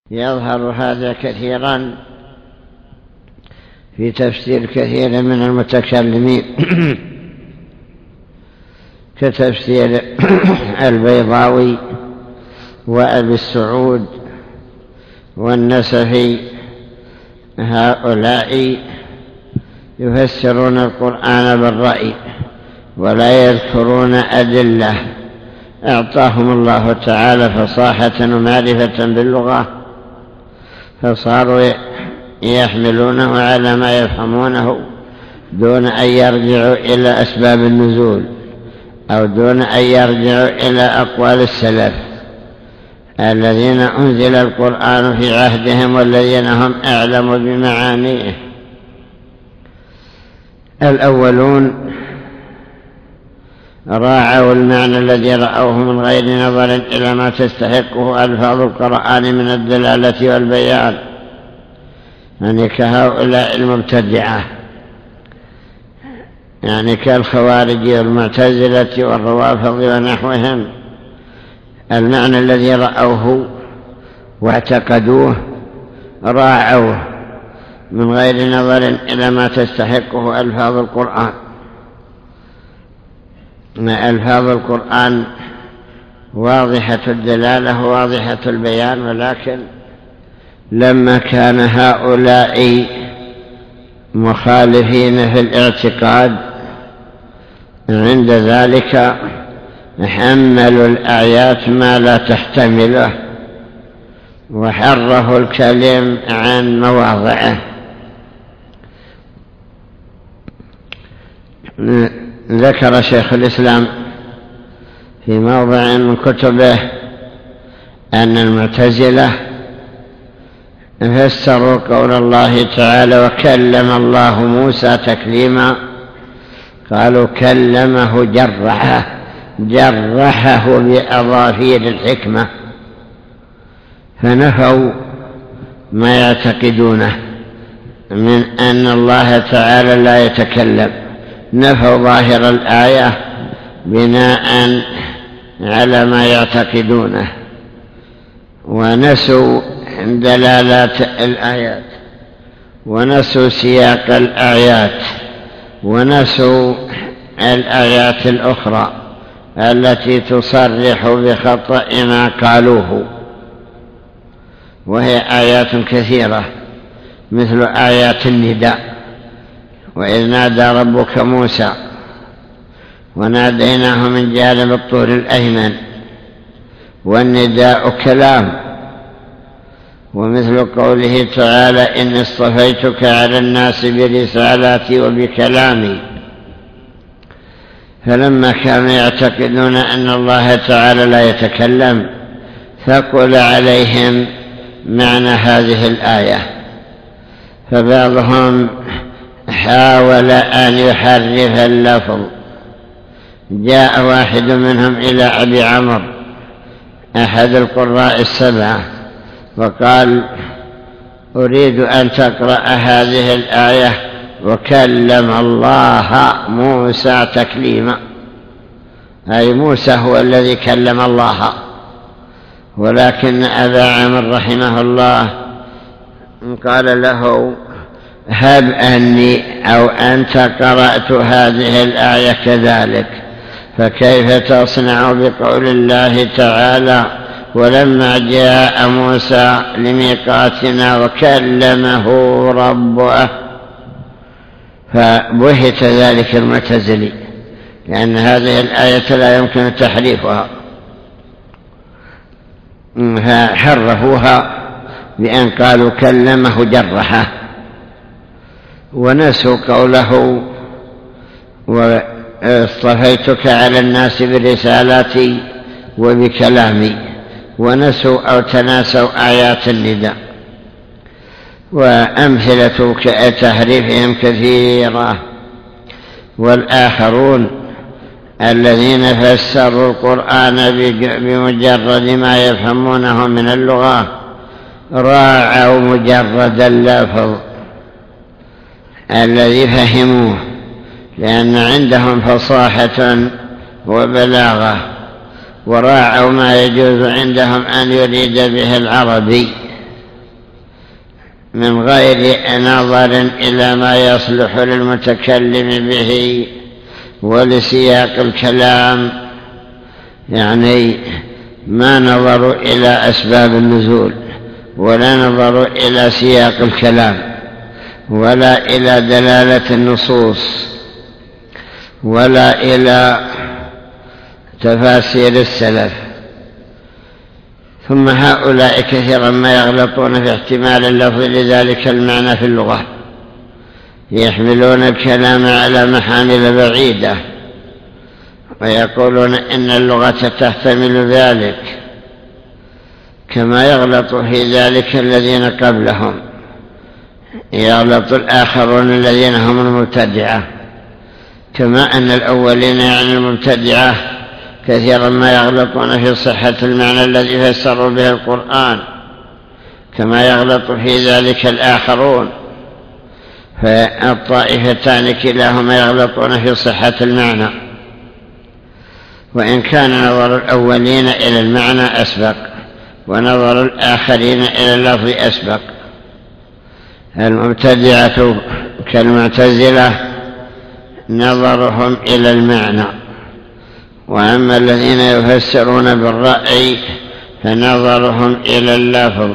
يظهر هذا كثيرا في تفسير كثير من المتكلمين كتفسير البيضاوي وأبي السعود والنسفي. هؤلاء يفسرون القرآن بالرأي ولا يذكرون أدلة أعطاهم الله تعالى فصاحة ومعرفة باللغة، فصاروا يحملونه على ما يفهمونه دون أن يرجعوا إلى أسباب النزول أو دون أن يرجعوا إلى أقوال السلف الذين أنزل القرآن في عهدهم والذين هم أعلم بمعانيه. الأولون راعوا المعنى الذي رأوه من غير نظر إلى ما تستحقه ألفاظ القرآن من الدلالة والبيان، يعني كهؤلاء المبتدعة، يعني كالخوارج والمعتزلة والروافض ونحوهم. المعنى الذي رأوه واعتقدوه راعوه من غير نظر إلى ما تستحقه ألفاظ القرآن. ألفاظ القرآن واضحة الدلالة واضحة البيان، ولكن لما كان هؤلاء مخالفين في الاعتقاد عند ذلك حملوا الآيات ما لا تحتمله وحرفوا الكلم عن مواضعه. ذكر شيخ الإسلام في موضع من كتبه أن المعتزلة فسروا قول الله تعالى وكلم الله موسى تكليما، قالوا كلمه جرحه بأظافير الحكمة، فنفوا ما يعتقدونه من أن الله تعالى لا يتكلم، نفوا ظاهر الآية بناء على ما يعتقدونه، ونسوا دلالات الآيات، ونسوا سياق الآيات، ونسوا الآيات الأخرى التي تصرح بخطأ ما قالوه، وهي آيات كثيرة مثل آيات النداء وإذ نادى ربك موسى وناديناه من جانب الطور الأيمن، والنداء كلام، ومثل قوله تعالى إني اصطفيتك على الناس برسالاتي وبكلامي. فلما كانوا يعتقدون أن الله تعالى لا يتكلم ثقل عليهم معنى هذه الآية، فبعضهم حاول أن يحرف اللفظ. جاء واحد منهم إلى أبي عمرو أحد القراء السبعة وقال أريد أن تقرأ هذه الآية وكلم الله موسى تكليما، أي موسى هو الذي كلم الله. ولكن أبا عمرو رحمه الله قال له هب أني أو أنت قرأت هذه الآية كذلك، فكيف تصنع بقول الله تعالى ولما جاء موسى لميقاتنا وكلمه ربه؟ فبهت ذلك المعتزلي، لأن هذه الآية لا يمكن تحريفها، فحرفوها بأن قالوا كلمه جرحه، ونسوا قوله واصطفيتك على الناس برسالاتي وبكلامي، ونسوا أو تناسوا آيات النداء. وأمثلة تحريفهم كثيرة. والآخرون الذين فسروا القرآن بمجرد ما يفهمونه من اللغة راعوا مجرد اللفظ الذي فهموه، لأن عندهم فصاحة وبلاغة، وراعوا ما يجوز عندهم أن يريد به العربي من غير نظر إلى ما يصلح للمتكلم به ولسياق الكلام، يعني ما نظروا إلى أسباب النزول، ولا نظروا إلى سياق الكلام، ولا إلى دلالة النصوص، ولا إلى تفاسير السلف. ثم هؤلاء كثيرا ما يغلطون في احتمال اللفظ لذلك المعنى في اللغة، يحملون الكلام على محامل بعيدة ويقولون إن اللغة تحتمل ذلك، كما يغلط في ذلك الذين قبلهم، يغلط الآخرون الذين هم المبتدعة، كما أن الأولين يعني المبتدعة كثيرا ما يغلطون في صحة المعنى الذي فسروا به القرآن، كما يغلط في ذلك الآخرون. فالطائفتان كلاهما يغلطون في صحة المعنى، وإن كان نظر الأولين إلى المعنى أسبق ونظر الآخرين إلى اللفظ أسبق. المبتدعة كالمعتزلة نظرهم إلى المعنى، وأما الذين يفسرون بالرأي فنظرهم إلى اللفظ.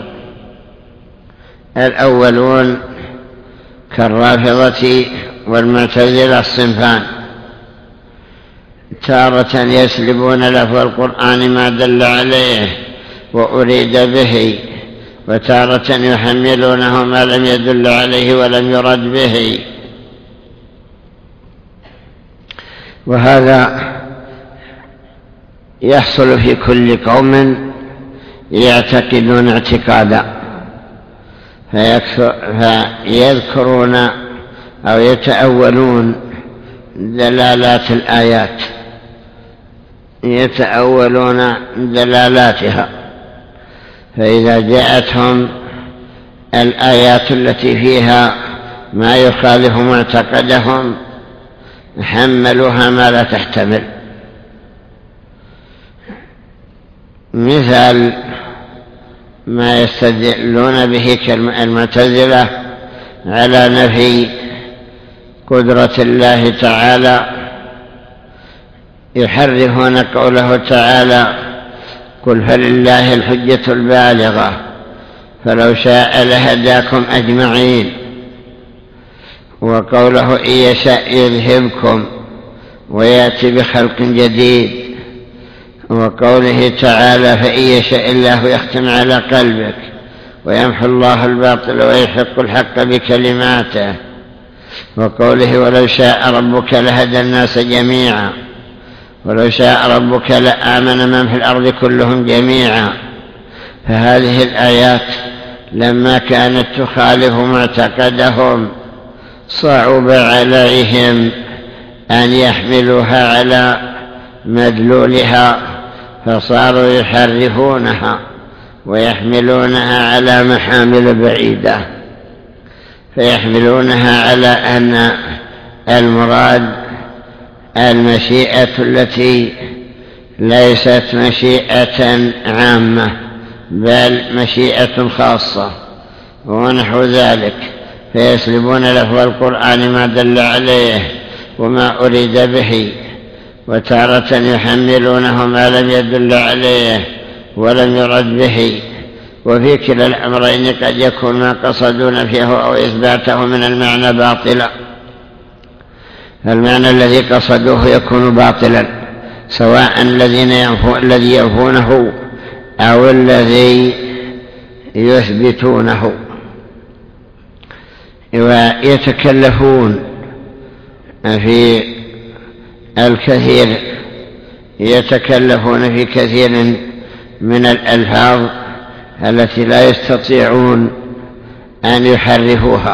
الأولون كالرافضة والمعتزلة الصنفان، تارة يسلبون لفظ القرآن ما دل عليه وأريد به، وتارة يحملونه ما لم يدل عليه ولم يرد به. وهذا يحصل في كل قوم يعتقدون اعتقادا، فيذكرون أو يتأولون دلالات الآيات، يتأولون دلالاتها، فإذا جاءتهم الآيات التي فيها ما يخالف معتقدهم حملوها ما لا تحتمل. مثال ما يستدلون به كالمعتزلة على نفي قدرة الله تعالى، يحرفون قوله تعالى: قل فلله الحجة البالغة فلو شاء لهداكم أجمعين، وقوله إن يشاء يذهبكم ويأتي بخلق جديد، وقوله تعالى: فإن يشاء الله يختم على قلبك ويمحو الله الباطل ويحق الحق بكلماته، وقوله: ولو شاء ربك لهدى الناس جميعا ولو شاء ربك لآمن من في الأرض كلهم جميعا. فهذه الآيات لما كانت تخالف معتقدهم صعب عليهم أن يحملوها على مدلولها، فصاروا يحرفونها ويحملونها على محامل بعيدة، فيحملونها على أن المراد المشيئة التي ليست مشيئة عامة بل مشيئة خاصة ونحو ذلك، فيسلبون لفظ القرآن ما دل عليه وما أريد به، وتارة يحملونه ما لم يدل عليه ولم يرد به. وفي كلا الأمرين قد يكون ما قصدون فيه أو إثباته من المعنى باطلا، المعنى الذي قصدوه يكون باطلا، سواء الذي ينفونه أو الذي يثبتونه. ويتكلفون في الكثير، يتكلفون في كثير من الألفاظ التي لا يستطيعون أن يحرفوها،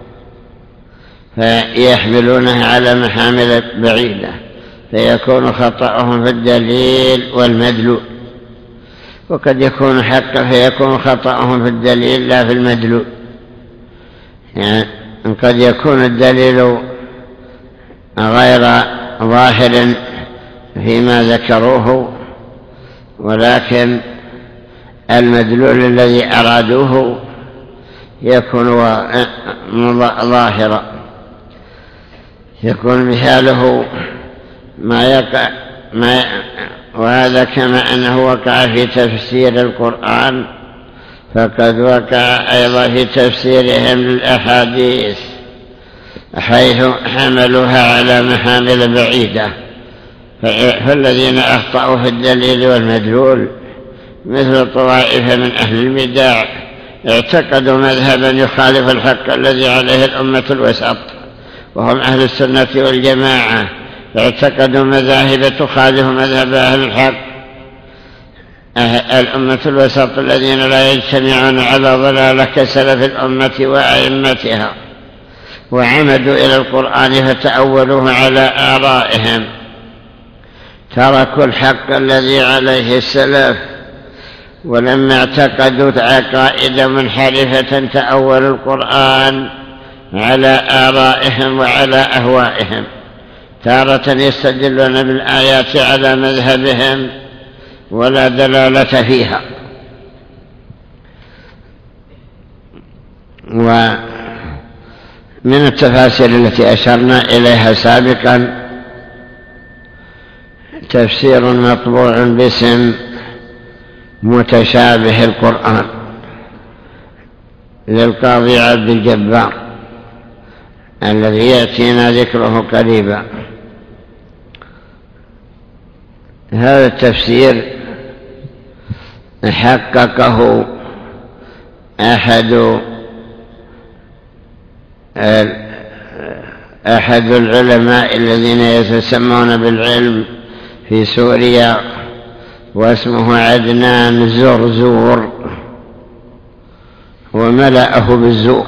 فيحملونها على محامل بعيدة، فيكون خطأهم في الدليل والمدلول، وقد يكون حقا فيكون خطأهم في الدليل لا في المدلول. يعني قد يكون الدليل غير ظاهر فيما ذكروه، ولكن المدلول الذي أرادوه يكون ظاهرا، يكون مثاله ما يقع وهذا كما أنه وقع في تفسير القرآن فقد وقع أيضا في تفسيرهم للأحاديث، حيث حملوها على محامل بعيدة. فالذين أخطأوا في الدليل والمدلول مثل طوائف من أهل البدع اعتقدوا مذهبا يخالف الحق الذي عليه الأمة الوسط، وهم أهل السنة والجماعة، اعتقدوا مذاهب تخالف مذهب أهل الحق الأمة الوسط الذين لا يجتمعون على ضلالة كسلف الأمة وأئمتها، وعمدوا إلى القرآن فتأولوه على آرائهم، تركوا الحق الذي عليه السلف، ولما اعتقدوا عقائد منحرفة تأولوا القرآن على آرائهم وعلى أهوائهم، تارة يستدلون بالآيات على مذهبهم ولا دلالة فيها. ومن التفاسير التي أشرنا إليها سابقا تفسير مطبوع باسم متشابه القرآن للقاضي عبد الجبار الذي يأتينا ذكره قريبا. هذا التفسير حققه أحد العلماء الذين يتسمون بالعلم في سوريا، واسمه عدنان زرزور، وملأه بالزور.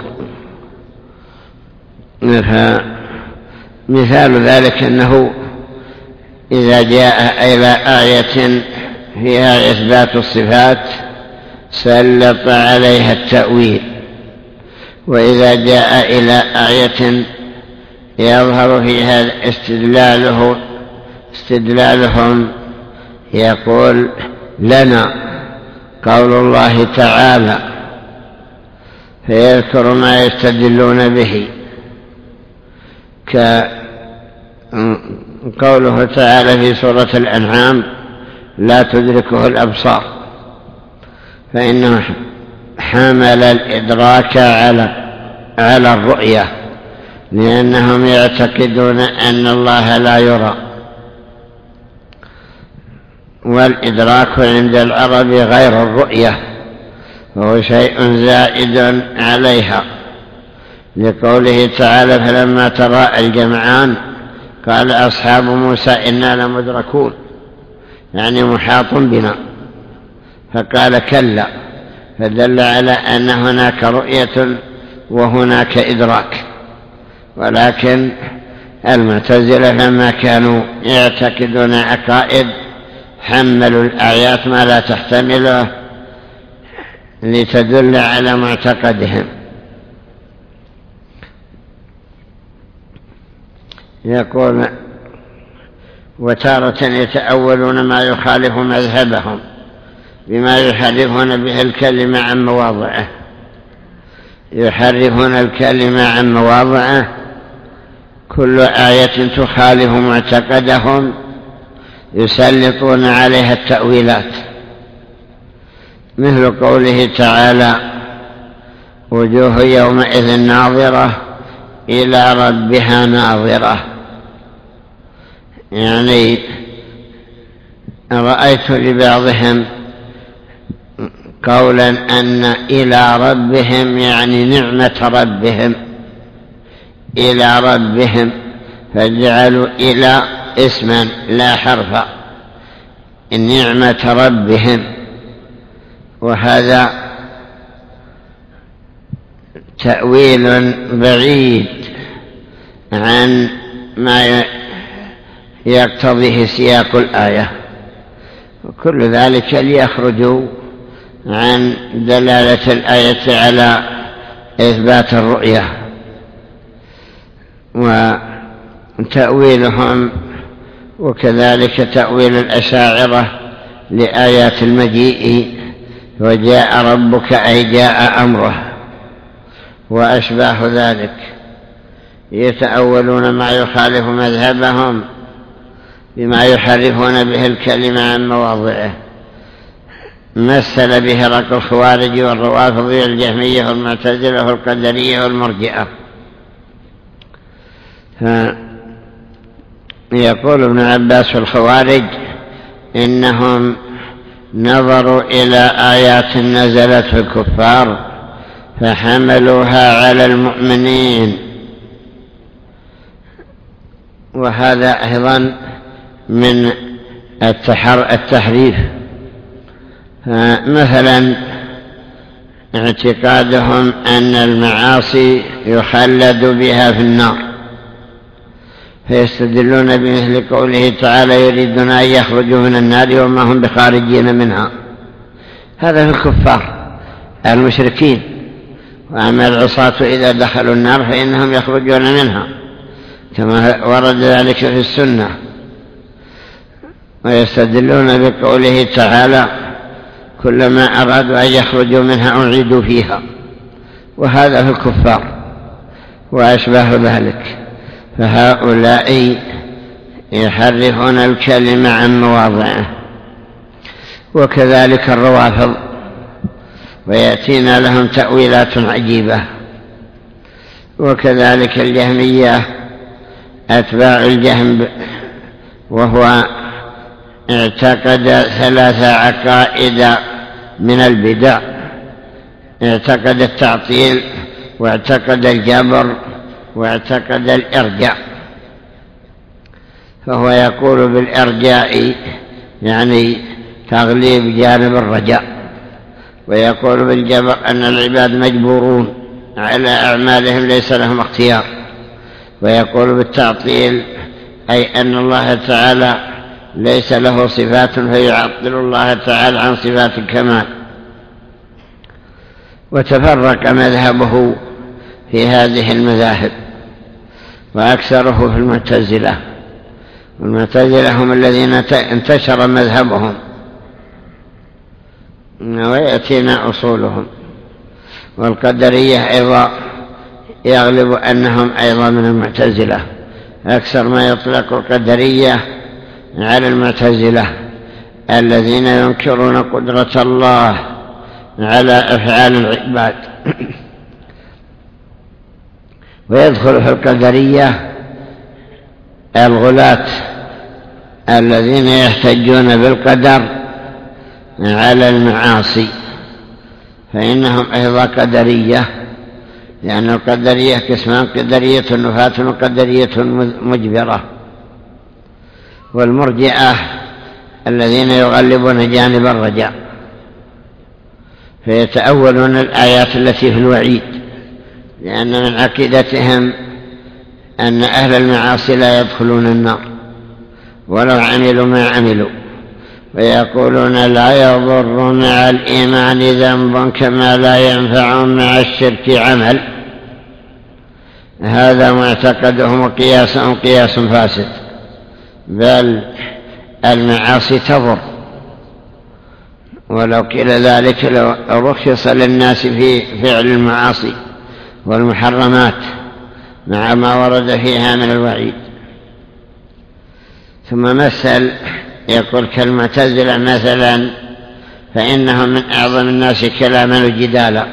مثال ذلك أنه إذا جاء إلى آية فيها إثبات الصفات سلط عليها التأويل، وإذا جاء إلى آية يظهر فيها استدلالهم يقول لنا قول الله تعالى، فيذكر ما يستدلون به، كقوله تعالى في سورة الأنعام لا تدركه الأبصار، فإنه حمل الإدراك على الرؤية، لأنهم يعتقدون أن الله لا يرى، والإدراك عند العرب غير الرؤية، وهو شيء زائد عليها، لقوله تعالى فلما تراءى الجمعان قال أصحاب موسى إنا لمدركون، يعني محاط بنا، فقال كلا، فدل على أن هناك رؤية وهناك إدراك. ولكن المعتزلة لما كانوا يعتقدون عقائد حملوا الآيات ما لا تحتمله لتدل على معتقدهم. يقول وتارة يتأولون ما يخالف مذهبهم بما يحرفون به الكلمة عن مواضعه، يحرفون الكلمة عن مواضعه، كل آية تخالف معتقدهم يسلطون عليها التأويلات، مثل قوله تعالى وجوه يومئذ ناظرة إلى ربها ناظرة، يعني رأيت لبعضهم قولا أن إلى ربهم يعني نعمة ربهم، إلى ربهم، فاجعلوا إلى اسما لا حرفا، نعمة ربهم، وهذا تأويل بعيد عن ما يقتضيه سياق الآية، وكل ذلك ليخرجوا عن دلالة الآية على إثبات الرؤية. وتأويلهم وكذلك تأويل الأشاعرة لآيات المجيء وجاء ربك أي جاء أمره، وأشباه ذلك، يتأولون ما يخالف مذهبهم بما يحرفون به الكلمة عن مواضعه. مثل به هرقل الخوارج والروافض والجهمية والمعتزلة والقدرية والمرجئة. يقول ابن عباس في الخوارج إنهم نظروا إلى آيات نزلت في الكفار فحملوها على المؤمنين، وهذا أيضا من التحريف. مثلا اعتقادهم أن المعاصي يخلد بها في النار، فيستدلون بمثل قوله تعالى يريدون أن يخرجوا من النار وما هم بخارجين منها. هذا في الكفار المشركين. وأما العصاة إذا دخلوا النار فإنهم يخرجون منها كما ورد ذلك في السنة. ويستدلون بقوله تعالى كلما أرادوا أن يخرجوا منها أعيدوا فيها، وهذا في الكفار وأشباه ذلك. فهؤلاء يحرفون الكلمة عن مواضعه. وكذلك الروافض، ويأتينا لهم تأويلات عجيبة. وكذلك الجهمية أتباع الجهم، وهو اعتقد 3 عقائد من البدع: اعتقد التعطيل، واعتقد الجبر، واعتقد الإرجاء. فهو يقول بالإرجاء يعني تغليب جانب الرجاء، ويقول بالجبر أن العباد مجبورون على أعمالهم ليس لهم اختيار، ويقول بالتعطيل أي أن الله تعالى ليس له صفات فيعطل الله تعالى عن صفات الكمال. وتفرق مذهبه في هذه المذاهب، وأكثره في المعتزلة. والمعتزلة هم الذين انتشر مذهبهم، ويأتينا أصولهم. والقدرية أيضا يغلب أنهم أيضا من المعتزلة، أكثر ما يطلق القدرية على المعتزلة الذين ينكرون قدرة الله على أفعال العباد. ويدخل في القدرية الغلاة الذين يحتجون بالقدر على المعاصي، فإنهم أيضا قدرية، لأن القدرية قسمان: قدرية نفاة وقدرية مجبرة. والمرجئة الذين يغلبون جانب الرجاء، فيتأولون الآيات التي في الوعيد، لأن من عقيدتهم أن أهل المعاصي لا يدخلون النار ولو عملوا ما عملوا. ويقولون لا يضر مع الإيمان ذنب كما لا ينفع مع الشرك عمل. هذا معتقدهم وقياسهم قياس فاسد، بل المعاصي تضر. ولو قيل ذلك لو رخص للناس في فعل المعاصي والمحرمات مع ما ورد فيها من الوعيد. ثم مثل يقول كالمعتزلة مثلا، فإنهم من أعظم الناس كلاما وجدالا،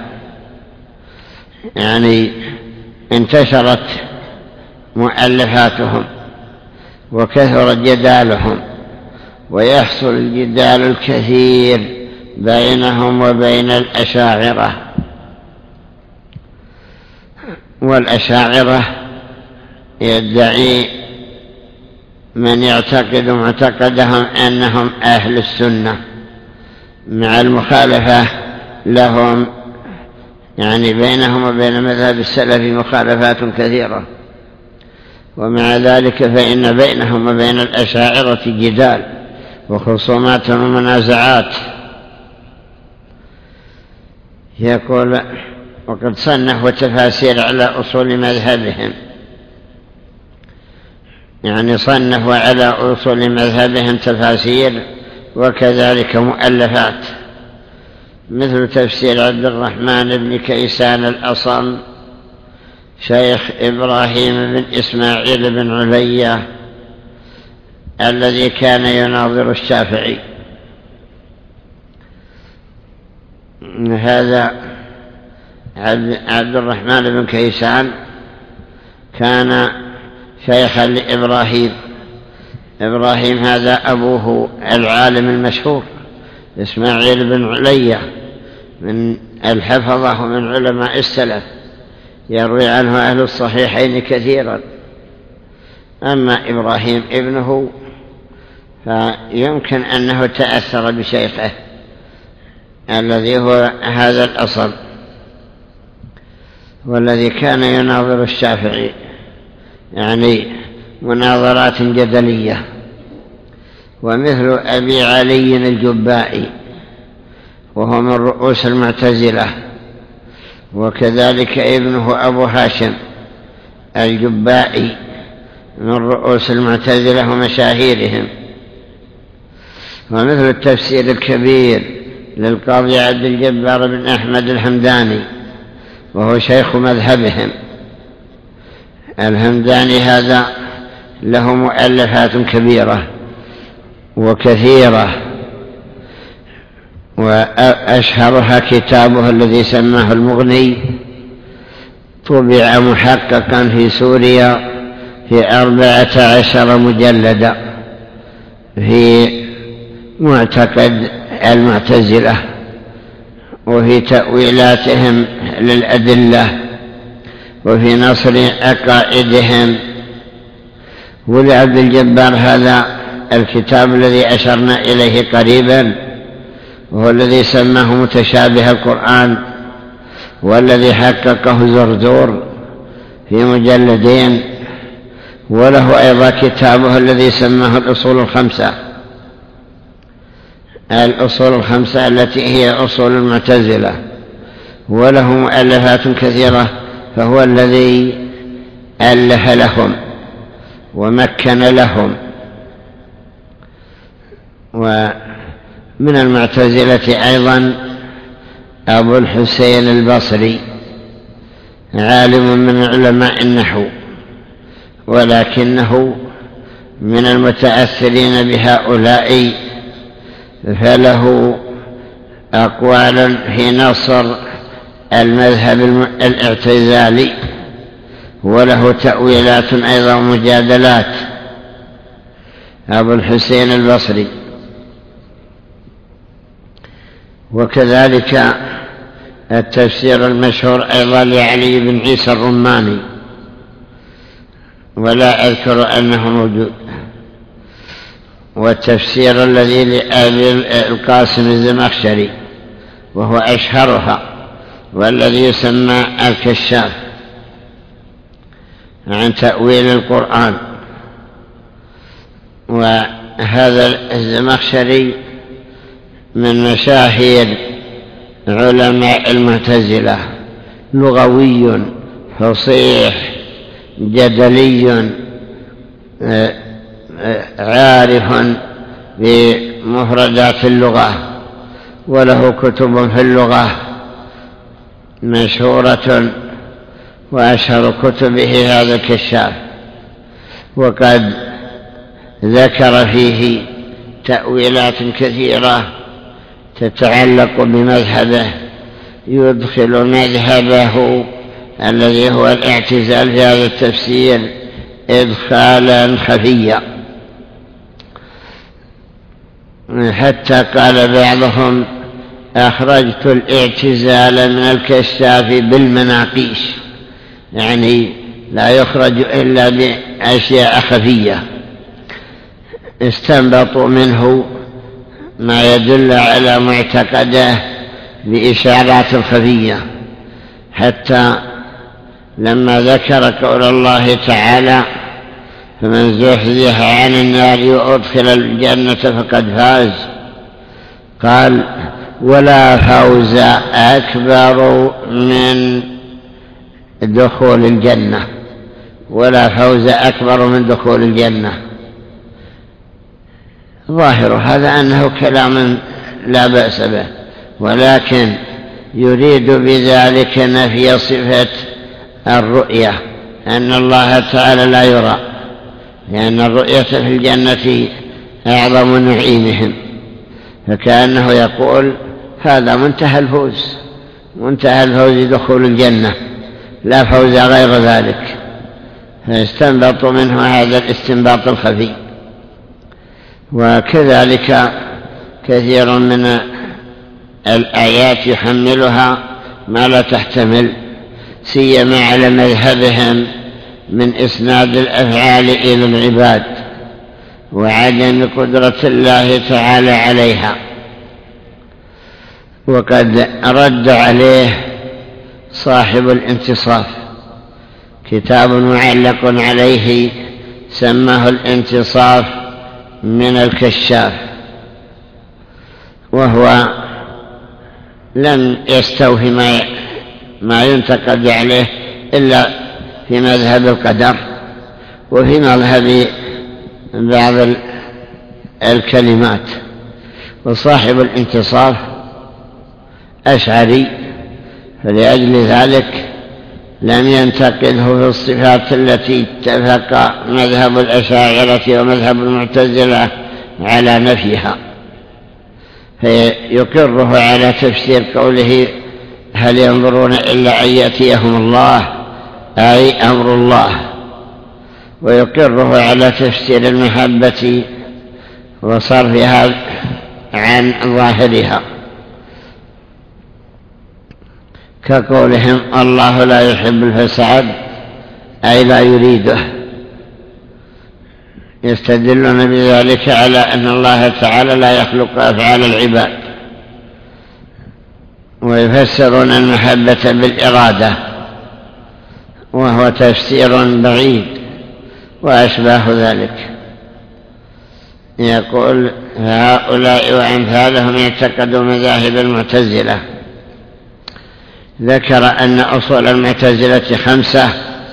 يعني انتشرت مؤلفاتهم وكثر جدالهم، ويحصل الجدال الكثير بينهم وبين الأشاعرة. والأشاعرة يدعي من يعتقد معتقدهم أنهم أهل السنة، مع المخالفة لهم، يعني بينهم وبين مذهب السلف مخالفات كثيرة. ومع ذلك فإن بينهم وبين الأشاعرة جدال وخصومات ومنازعات. يقول وقد صنفوا تفاسير على أصول مذهبهم، يعني صنفوا على أصول مذهبهم تفاسير وكذلك مؤلفات، مثل تفسير عبد الرحمن بن كيسان الأصم شيخ إبراهيم بن إسماعيل بن علية الذي كان يناظر الشافعي. هذا عبد الرحمن بن كيسان كان شيخا لإبراهيم. إبراهيم هذا أبوه العالم المشهور إسماعيل بن علية من الحفظة ومن علماء السلف، يروي عنه أهل الصحيحين كثيرا. أما إبراهيم ابنه فيمكن أنه تأثر بشيخه الذي هو هذا الأصل، والذي كان يناظر الشافعي، يعني مناظرات جدلية. ومثل أبي علي الجبائي وهو من رؤوس المعتزلة، وكذلك ابنه أبو هاشم الجبائي من رؤوس المعتزلة ومشاهيرهم. ومثل التفسير الكبير للقاضي عبد الجبار بن أحمد الهمداني وهو شيخ مذهبهم. الهمداني هذا له مؤلفات كبيرة وكثيرة، وأشهرها كتابه الذي سماه المغني، طبع محققا في سوريا في 14 مجلدا في معتقد المعتزلة وفي تأويلاتهم للأدلة وفي نصر عقائدهم. ولعبد الجبار هذا الكتاب الذي أشرنا إليه قريبا، وهو الذي سماه متشابه القرآن، والذي حققه زردور في مجلدين. وله أيضا كتابه الذي سماه الأصول الخمسة التي هي أصول المعتزلة، وله مؤلفات كثيرة، فهو الذي ألف لهم ومكن لهم. ومن المعتزلة أيضا أبو الحسين البصري، عالم من علماء النحو، ولكنه من المتأثرين بهؤلاء، فله أقوال في نصر المذهب الاعتزالي، وله تأويلات أيضا مجادلات. أبو الحسين البصري. وكذلك التفسير المشهور أيضا لعلي بن عيسى الرماني، ولا أذكر أنه موجود. والتفسير الذي لأبي القاسم الزمخشري وهو أشهرها، والذي يسمى الكشاف عن تأويل القرآن. وهذا الزمخشري من مشاهير علماء المعتزلة، لغوي فصيح جدلي عارف بمفردات اللغة، وله كتب في اللغة مشهورة، وأشهر كتبه هذا الكشاف. وقد ذكر فيه تأويلات كثيرة تتعلق بمذهبه، يدخل مذهبه الذي هو الاعتزال في هذا التفسير إدخالا خفيا، حتى قال بعضهم: أخرجت الاعتزال من الكشاف بالمناقيش، يعني لا يخرج إلا بأشياء خفية. استنبطوا منه ما يدل على معتقده بإشارات خفية، حتى لما ذكر قول الله تعالى: فمن زحزح عن النار وأدخل الجنة فقد فاز، قال: ولا فوز أكبر من دخول الجنة، ولا فوز أكبر من دخول الجنة. ظاهر هذا أنه كلام لا بأس به، ولكن يريد بذلك نفي صفة الرؤية، أن الله تعالى لا يرى، لأن الرؤية في الجنة أعظم نعيمهم، فكأنه يقول هذا منتهى الفوز، منتهى الفوز دخول الجنة، لا فوز غير ذلك. فاستنبطوا منه هذا الاستنباط الخفي. وكذلك كثير من الآيات يحملها ما لا تحتمل، سيما على مذهبهم من إسناد الأفعال إلى العباد وعدم قدرة الله تعالى عليها. وقد رد عليه صاحب الانتصاف، كتاب معلق عليه سماه الانتصاف من الكشاف، وهو لم يستوفي ما ينتقد عليه إلا في مذهب القدر وفي مذهب بعض الكلمات. وصاحب الانتصاف أشعري، فلأجل ذلك لم ينتقده في الصفات التي اتفق مذهب الأشاعرة ومذهب المعتزلة على نفيها، فيقره على تفسير قوله هل ينظرون إلا أن يأتيهم الله، أي أمر الله، ويقره على تفسير المحبة وصرفها عن ظاهرها، كقولهم الله لا يحب الفساد، أي لا يريده، يستدلون بذلك على أن الله تعالى لا يخلق أفعال العباد، ويفسرون المحبة بالإرادة، وهو تفسير بعيد وأشباه ذلك. يقول هؤلاء وأمثالهم اعتقدوا مذاهب المعتزلة. ذكر أن أصول المعتزلة 5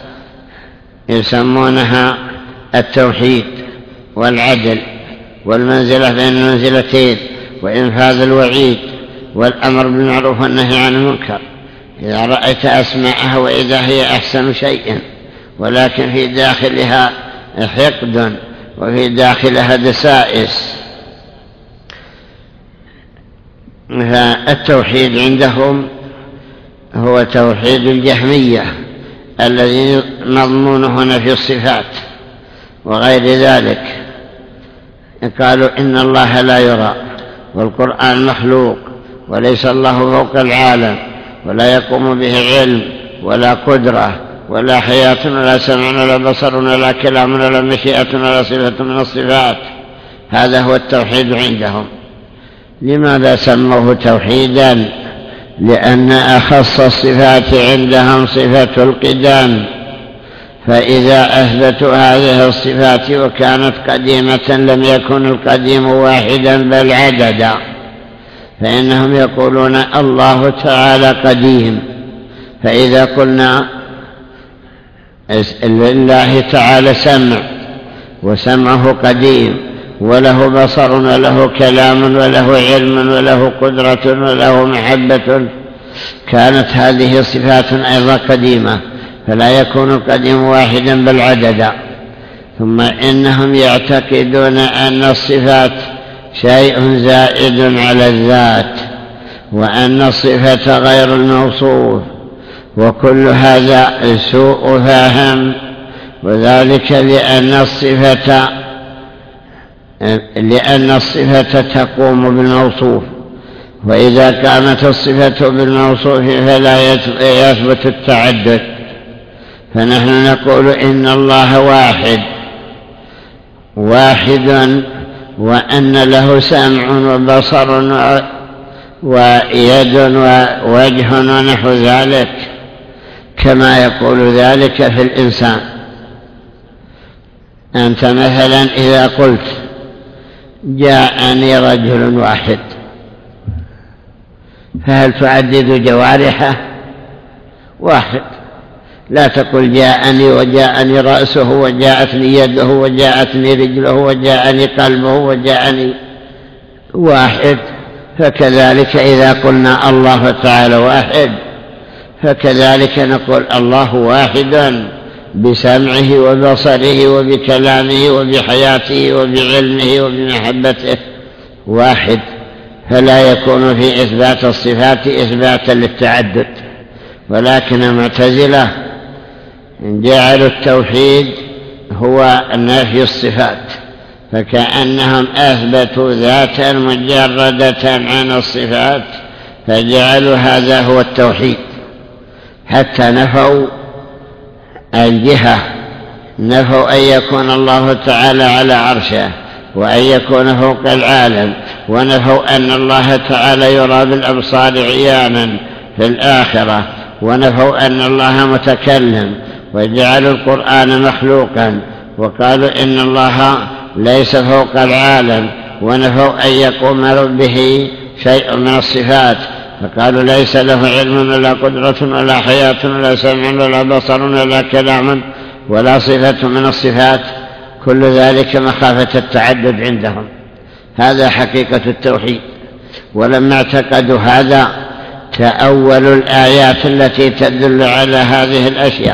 يسمونها التوحيد والعدل والمنزلة بين المنزلتين وإنفاذ الوعيد والأمر بالمعروف والنهي عن المنكر. إذا رأيت أسماءها وإذا هي أحسن شيء، ولكن في داخلها حقد وفي داخلها دسائس. فالتوحيد عندهم هو توحيد الجهمية الذي مضمونه نفي الصفات وغير ذلك. قالوا إن الله لا يرى، والقرآن مخلوق، وليس الله فوق العالم، ولا يقوم به علم ولا قدرة ولا حياة ولا سمع ولا بصر ولا كلام ولا مشيئة ولا صفة من الصفات. هذا هو التوحيد عندهم. لماذا سموه توحيدا؟ لأن أخص الصفات عندهم صفة القدام، فإذا أثبتوا هذه الصفات وكانت قديمة لم يكن القديم واحدا بل عددا، فإنهم يقولون الله تعالى قديم، فإذا قلنا لله تعالى سمع وسمعه قديم وله بصر وله كلام وله علم وله قدرة وله محبة، كانت هذه صفات أيضا قديمة، فلا يكون القديم واحدا بل عددا. ثم إنهم يعتقدون أن الصفات شيء زائد على الذات، وأن الصفة غير الموصوف، وكل هذا سوء فهم، وذلك لأن الصفة تقوم بالموصوف، وإذا كانت الصفة بالموصوف فلا يثبت التعدد. فنحن نقول إن الله واحد وأن له سمع وبصر ويد ووجه ونحو ذلك، كما يقول ذلك في الإنسان. أنت مثلا إذا قلت جاءني رجل واحد، فهل تعدد جوارحه؟ واحد. لا تقل جاءني وجاءني رأسه وجاءتني يده وجاءتني رجله وجاءني قلبه وجاءني، واحد. فكذلك إذا قلنا الله تعالى واحد فكذلك نقول الله واحد بسمعه وبصره وبكلامه وبحياته وبعلمه وبمحبته، واحد، فلا يكون في إثبات الصفات إثباتا للتعدد. ولكن المعتزلة جعلوا التوحيد هو نفي الصفات، فكأنهم أثبتوا ذاتا مجردة عن الصفات، فجعلوا هذا هو التوحيد، حتى نفوا الجهة، نفوا أن يكون الله تعالى على عرشه وأن يكون فوق العالم، ونفوا أن الله تعالى يرى بالأبصار عيانا في الآخرة، ونفوا أن الله متكلم، وجعلوا القرآن مخلوقا، وقالوا إن الله ليس فوق العالم، ونفوا أن يقوم به شيء من الصفات، فقالوا ليس له علم ولا قدرة ولا حياة ولا سمع ولا بصر ولا كلام ولا صفة من الصفات، كل ذلك مخافة التعدد عندهم. هذا حقيقة التوحيد. ولما اعتقدوا هذا تأولوا الآيات التي تدل على هذه الأشياء،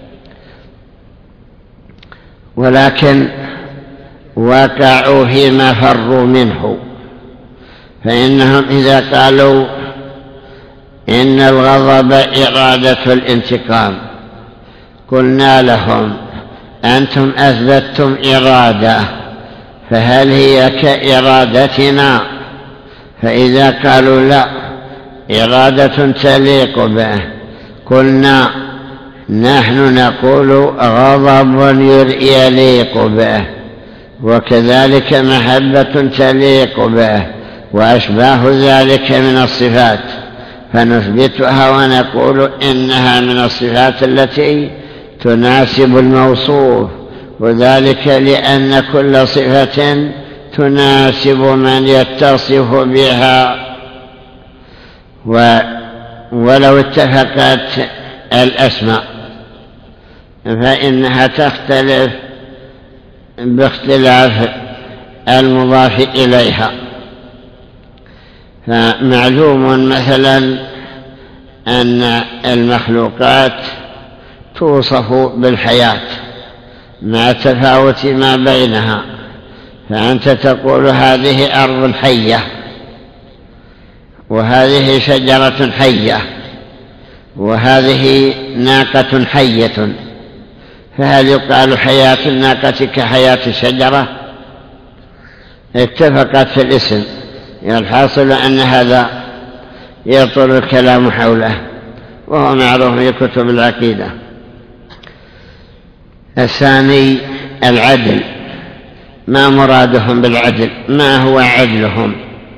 ولكن وقعوا فيما فروا منه. فإنهم إذا قالوا إن الغضب إرادة الانتقام، قلنا لهم أنتم أثبتتم إرادة، فهل هي كإرادتنا؟ فإذا قالوا لا، إرادة تليق به، قلنا نحن نقول غضب يليق به، وكذلك محبة تليق به، وأشباه ذلك من الصفات، فنثبتها ونقول إنها من الصفات التي تناسب الموصوف، وذلك لأن كل صفة تناسب من يتصف بها. ولو اتفقت الأسماء فإنها تختلف باختلاف المضاف إليها. فمعلوم مثلا أن المخلوقات توصف بالحياة مع تفاوت ما بينها، فأنت تقول هذه أرض حية، وهذه شجرة حية، وهذه ناقة حية، فهل يقال حياة الناقة كحياة الشجرة؟ اتفقت في الاسم. الحاصل أن هذا يطول الكلام حوله، وهو معروف في كتب العقيدة. الثاني العدل. ما مرادهم بالعدل؟ ما هو عدلهم؟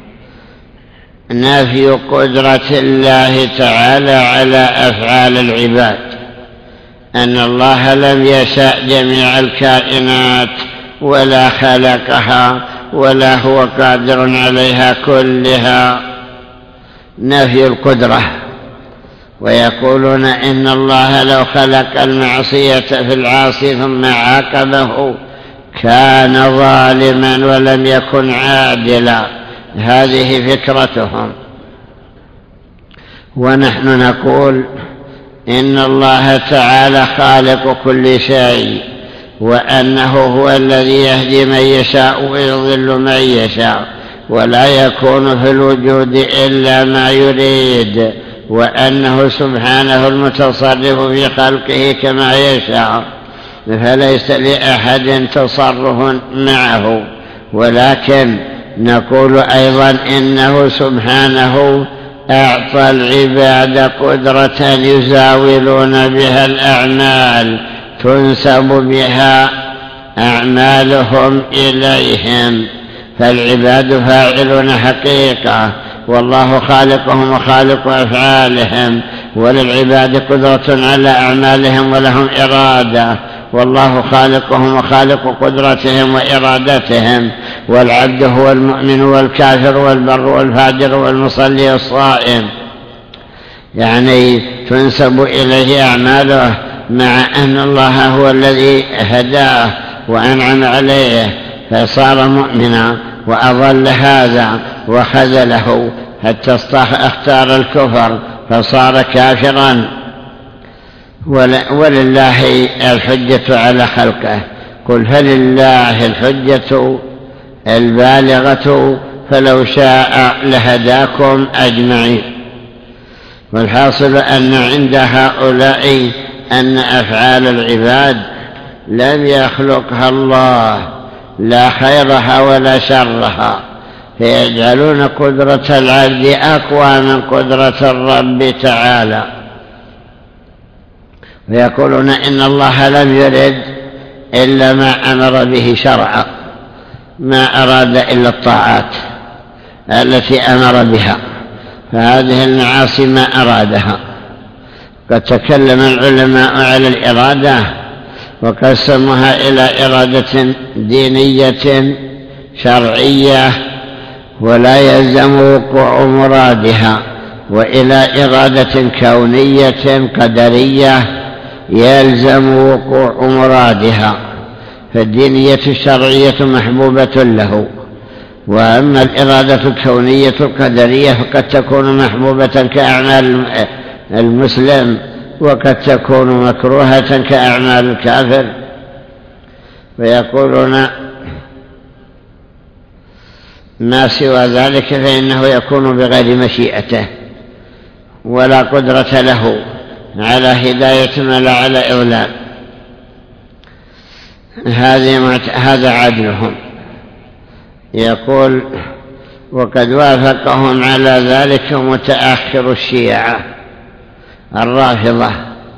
نفي قدرة الله تعالى على أفعال العباد، أن الله لم يشاء جميع الكائنات ولا خلقها ولا هو قادر عليها كلها، نفي القدرة. ويقولون إن الله لو خلق المعصية في العاصي ثم عاقبه كان ظالما ولم يكن عادلا، هذه فكرتهم. ونحن نقول إن الله تعالى خالق كل شيء، وأنه هو الذي يهدي من يشاء ويضل من يشاء، ولا يكون في الوجود إلا ما يريد، وأنه سبحانه المتصرف في خلقه كما يشاء، فليس لأحد تصرف معه. ولكن نقول أيضا إنه سبحانه أعطى العباد قدرة يزاولون بها الأعمال، تنسب بها أعمالهم إليهم، فالعباد فاعلون حقيقة، والله خالقهم وخالق أفعالهم، وللعباد قدرة على أعمالهم ولهم إرادة، والله خالقهم وخالق قدرتهم وإرادتهم. والعبد هو المؤمن والكافر والبر والفاجر والمصلي والصائم، يعني تنسب إليه أعماله، مع أن الله هو الذي هداه وأنعم عليه فصار مؤمنا، وأضل هذا وخذله حتى اختار الكفر، فصار كافرا. ولله الحجة على خلقه، قل فلله الحجة البالغة فلو شاء لهداكم أجمعين. والحاصل أن عند هؤلاء أن أفعال العباد لم يخلقها الله، لا خيرها ولا شرها، فيجعلون قدرة العبد أقوى من قدرة الرب تعالى، ويقولون إن الله لم يرد إلا ما أمر به شرعا، ما أراد إلا الطاعات التي أمر بها، فهذه المعاصي ما أرادها. قد تكلم العلماء على الإرادة وقسموها إلى إرادة دينية شرعية ولا يلزم وقوع مرادها، وإلى إرادة كونية قدرية يلزم وقوع مرادها. فالدينية الشرعية محبوبة له، وأما الإرادة الكونية القدرية فقد تكون محبوبة كأعمال المسلم، وقد تكون مكروهة كأعمال الكافر. ويقولون ما سوى ذلك فإنه يكون بغير مشيئته ولا قدرة له على هداية ولا على إضلال. هذا عدلهم. يقول وقد وافقهم على ذلك متأخر الشيعة الرافضة،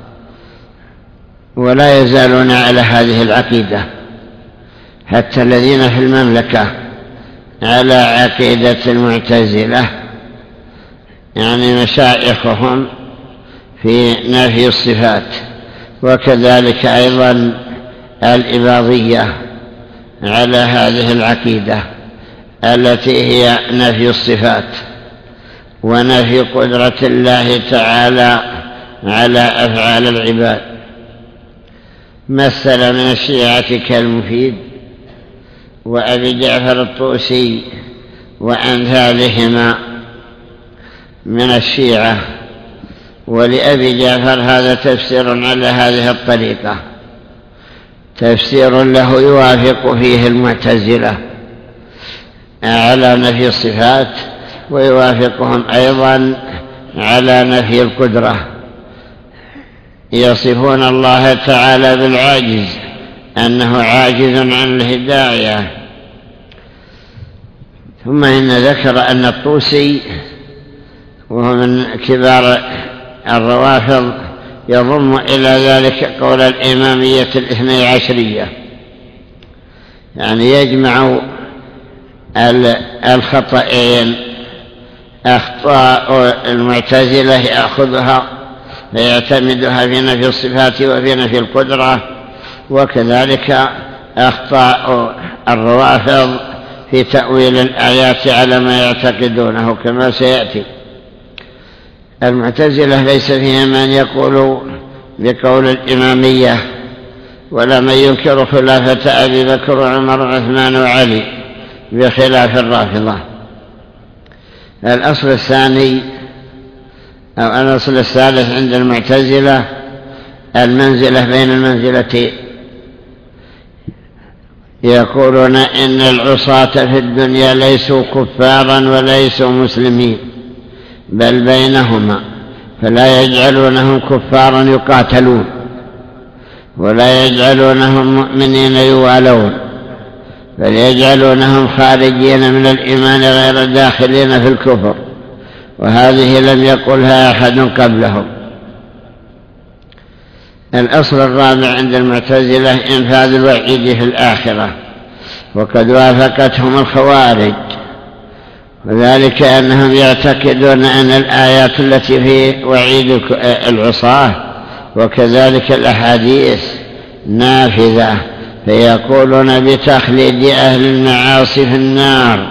ولا يزالون على هذه العقيدة، حتى الذين في المملكة على عقيدة المعتزلة، يعني مشايخهم في نفي الصفات، وكذلك أيضا الإباضية على هذه العقيدة التي هي نفي الصفات ونفي قدرة الله تعالى على أفعال العباد. مثل من الشيعة كالمفيد وأبي جعفر الطوسي وأمثالهما من الشيعة. ولأبي جعفر هذا تفسير على هذه الطريقة، تفسير له يوافق فيه المعتزلة على نفي الصفات، ويوافقهم أيضا على نفي القدرة. يصفون الله تعالى بالعاجز، أنه عاجز عن الهداية. ثم إن ذكر أن الطوسي وهو من كبار الروافض يضم إلى ذلك قول الإمامية الاثني عشرية، يعني يجمع الخطأين، أخطاء المعتزلة يأخذها فيعتمدها في نفي الصفات وفي نفي القدرة، وكذلك أخطاء الروافض في تأويل الآيات على ما يعتقدونه كما سيأتي. المعتزلة ليس فيهم من يقول بقول الإمامية، ولا من ينكر خلافة أبي بكر وعمر وعثمان وعلي بخلاف الرافضة. الأصل الثاني أو الأصل الثالث عند المعتزلة المنزلة بين المنزلتين. يقولون إن العصاة في الدنيا ليسوا كفارا وليسوا مسلمين، بل بينهما، فلا يجعلونهم كفارا يقاتلون ولا يجعلونهم مؤمنين يوالون، بل يجعلونهم خارجين من الإيمان غير داخلين في الكفر، وهذه لم يقلها أحد قبلهم. الأصل الرابع عند المعتزلة إنفاذ الوعيد في الآخرة، وقد وافقتهم الخوارج، وذلك أنهم يعتقدون أن الآيات التي في وعيد العصاة وكذلك الأحاديث نافذة، فيقولون بتخليد أهل المعاصي في النار،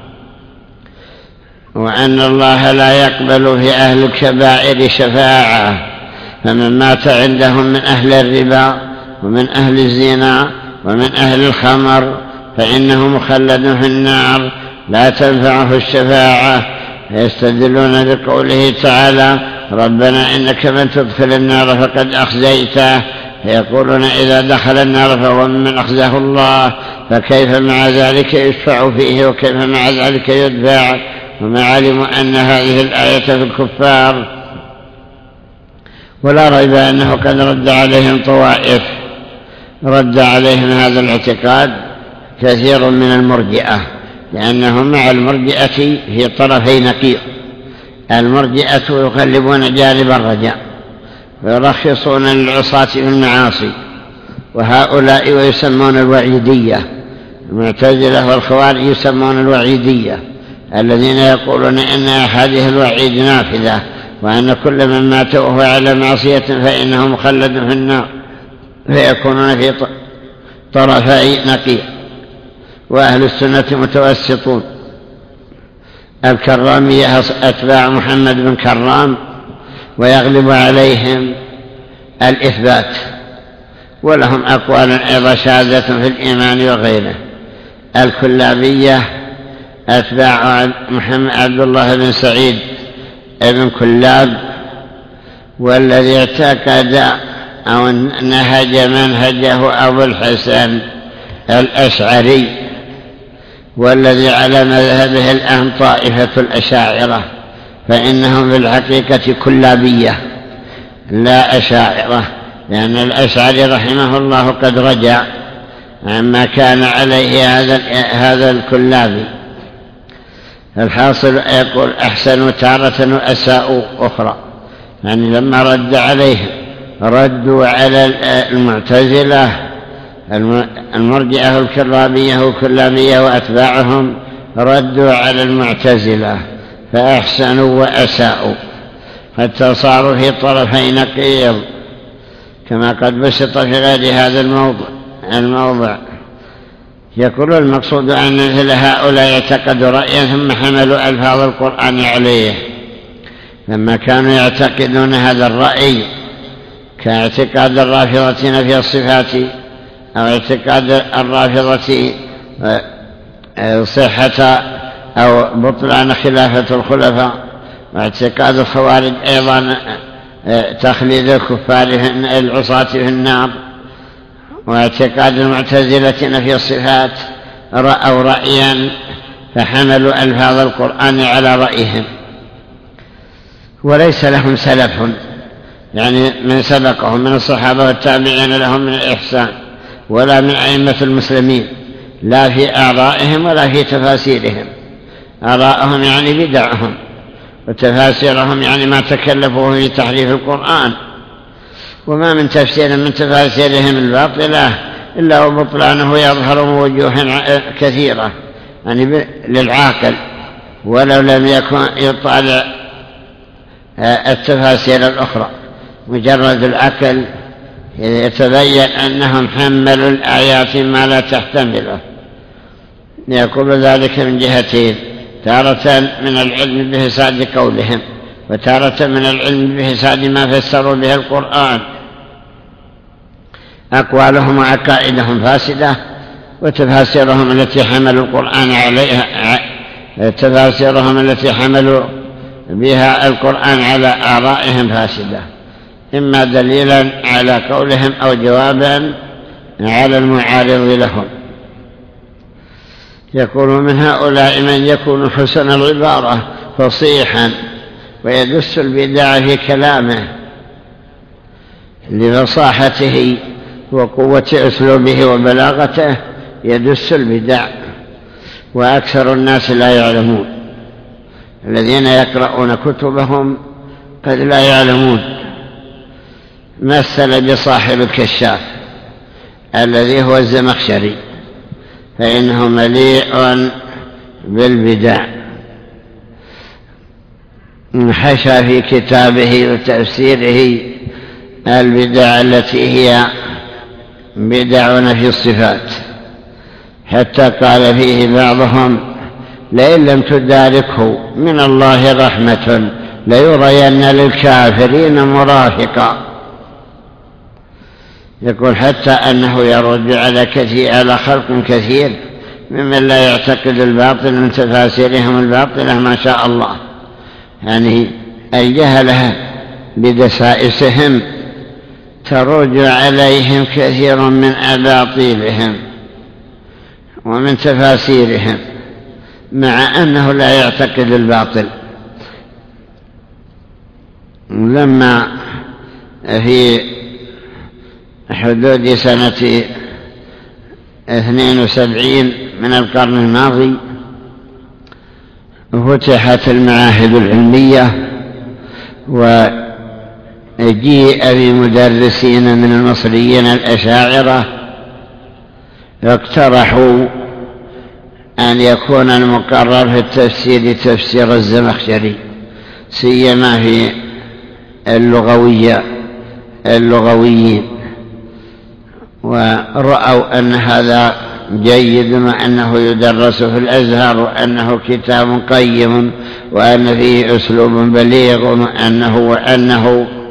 وأن الله لا يقبل في أهل الكبائر شفاعة، فمن مات عندهم من أهل الربا ومن أهل الزنا ومن أهل الخمر فإنه مخلد في النار لا تنفعه الشفاعة. فيستدلون بقوله تعالى ربنا إنك من تدخل النار فقد أخزيته، فيقولون إذا دخل النار فهو ممن أخزاه الله، فكيف مع ذلك يشفع فيه وكيف مع ذلك يدفع؟ وما علموا أن هذه الآية في الكفار. ولا ريب أنه قد رد عليهم طوائف، رد عليهم هذا الاعتقاد كثير من المرجئة، لأنهم مع المرجئة في طرفي نقيض. المرجئة يقلبون جانب الرجاء ويرخصون للعصاة في المعاصي، وهؤلاء ويسمون الوعيدية. المعتزلة والخوارج يسمون الوعيدية، الذين يقولون إن هذه الوعيد نافذة، وأن كل من مات وهو على معصية فإنه مخلد في النار، فيكونون في طرفي نقيض. وأهل السنة متوسطون. الكرامية أتباع محمد بن كرام، ويغلب عليهم الإثبات، ولهم أقوال أيضا شاذة في الإيمان وغيره. الكلابية أتباع محمد عبد الله بن سعيد ابن كلاب، والذي اعتقد أو نهج منهجه أبو الحسن الأشعري، والذي على مذهبه الآن طائفة الأشاعرة، فإنهم في الحقيقة كلابية لا أشاعرة، لأن الأشعري رحمه الله قد رجع عما كان عليه هذا الكلابي. الحاصل يقول أحسنوا تارة وأساءوا أخرى، يعني لما رد عليهم ردوا على المعتزلة المرجئة الكرامية والكلابية وأتباعهم، ردوا على المعتزلة فأحسنوا وأساءوا، حتى صاروا في طرفي نقيض، كما قد بسط في غير هذا الموضع. يقول المقصود أن مثل هؤلاء يعتقدوا رأيا ثم حملوا ألفاظ القرآن عليه، لما كانوا يعتقدون هذا الرأي كاعتقاد الرافضة في الصفات، أو اعتقاد الرافضة صحة أو بطلان خلافة الخلفاء، واعتقاد الخوارج أيضا تخليد الكفار العصاة في النار، واعتقاد المعتزلة في الصفات، رأوا رأيا فحملوا ألفاظ القرآن على رأيهم، وليس لهم سلف، يعني من سبقهم من الصحابة والتابعين لهم من الإحسان، ولا من أئمة المسلمين، لا في آرائهم ولا في تفاسيرهم. آراءهم يعني بدعهم، وتفاسيرهم يعني ما تكلفوه في تحريف القرآن، وما من تفسير من تفاسيرهم الباطلة إلا وبطلانه يظهر من وجوه كثيرة، يعني للعاقل، ولو لم يكن يطالع التفاسير الأخرى، مجرد العقل يتبين أنهم حملوا الآيات ما لا تحتمله. يقول ذلك من جهتين: تارة من العلم بفساد قولهم، وتارة من العلم بفساد ما فسروا به القرآن. أقوالهم وعقائدهم فاسدة، وتفاسيرهم التي حملوا القرآن عليها، تفاسيرهم التي حملوا بها القرآن على آرائهم فاسدة، إما دليلا على قولهم أو جوابا على المعارض لهم. يكون من هؤلاء من يكون حسن العبارة فصيحا ويدس البدع في كلامه لفصاحته وقوة أسلوبه وبلاغته، يدس البدع، وأكثر الناس لا يعلمون. الذين يقرؤون كتبهم قد لا يعلمون. مثل بصاحب الكشاف الذي هو الزمخشري، فإنه مليء بالبدع، حشى في كتابه وتفسيره البدع التي هي بدع في الصفات، حتى قال فيه بعضهم: لئن لم تداركه من الله رحمة ليرين للكافرين مرافقا. يقول حتى أنه يرد على خلق كثير ممن لا يعتقد الباطل من تفاسيرهم الباطلة ما شاء الله، يعني الجهلة بدسائسهم تروج عليهم كثير من أباطيلهم ومن تفاسيرهم، مع أنه لا يعتقد الباطل. لما في حدود سنة 72 من القرن الماضي فتحت المعاهد العلمية، وجيء بمدرسين من المصريين الأشاعرة اقترحوا أن يكون المقرر في التفسير تفسير الزمخشري، سيما في اللغويين، ورأوا أن هذا جيد وأنه يدرس في الأزهر وأنه كتاب قيم وأن فيه أسلوب بليغ وأنه